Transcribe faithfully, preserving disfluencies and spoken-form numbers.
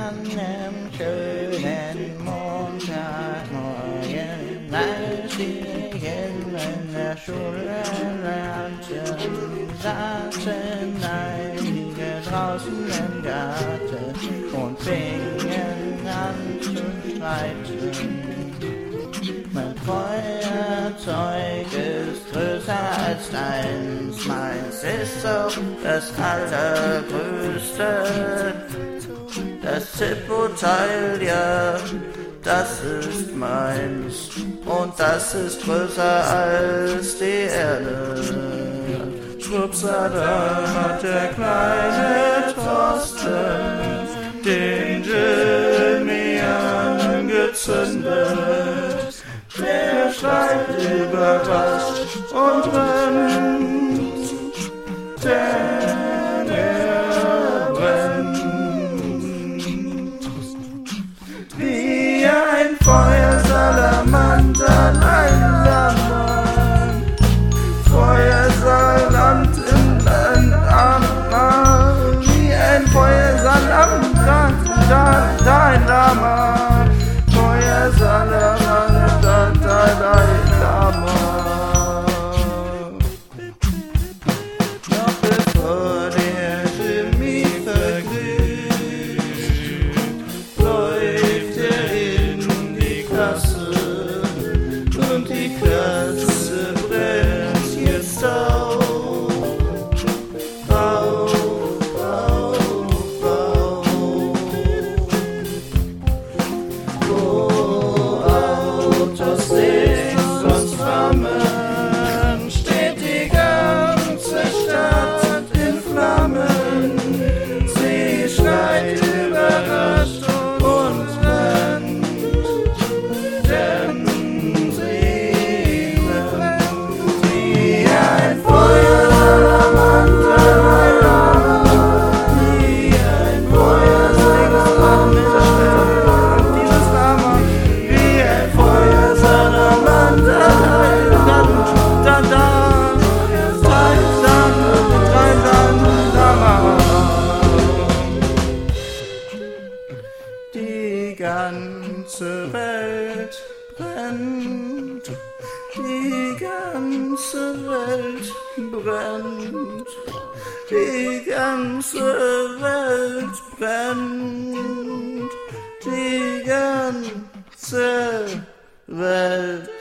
einem schönen Montagmorgen, als wir in der Schule lernten, saßen einige draußen im Garten und fingen an zu streiten. Mein Feuerzeug ist größer als deins, meins ist auch das allergrößte. Das Zippo-Teil, ja, das ist meins und das ist größer als die Erde. Schwuppsada hat der kleine Thorsten den Jimmy angezündet. Der schreit überrascht und rennt, denn er brennt. Wie ein Feuersalamander, ein Mann, Feuersaland im Landammer. Wie ein Feuersalamander, dein Lama, Feuersalamander, dein Lama. Noch bevor der Jimmy verglüht, läuft er in die Klasse und die Klasse brennt jetzt auf. Auf, auf, auf. Wo Autos Licht und Flammen, steht die ganze Stadt in Flammen. Sie schreit überrascht und rennt, denn sie brennt wie ein Feuersalamander, wie ein Feuersalamander, dieses Lama, wie ein Feuersalamander, da, da, da, die ganze Welt brennt, die ganze Welt brennt, die ganze Welt brennt, die ganze Welt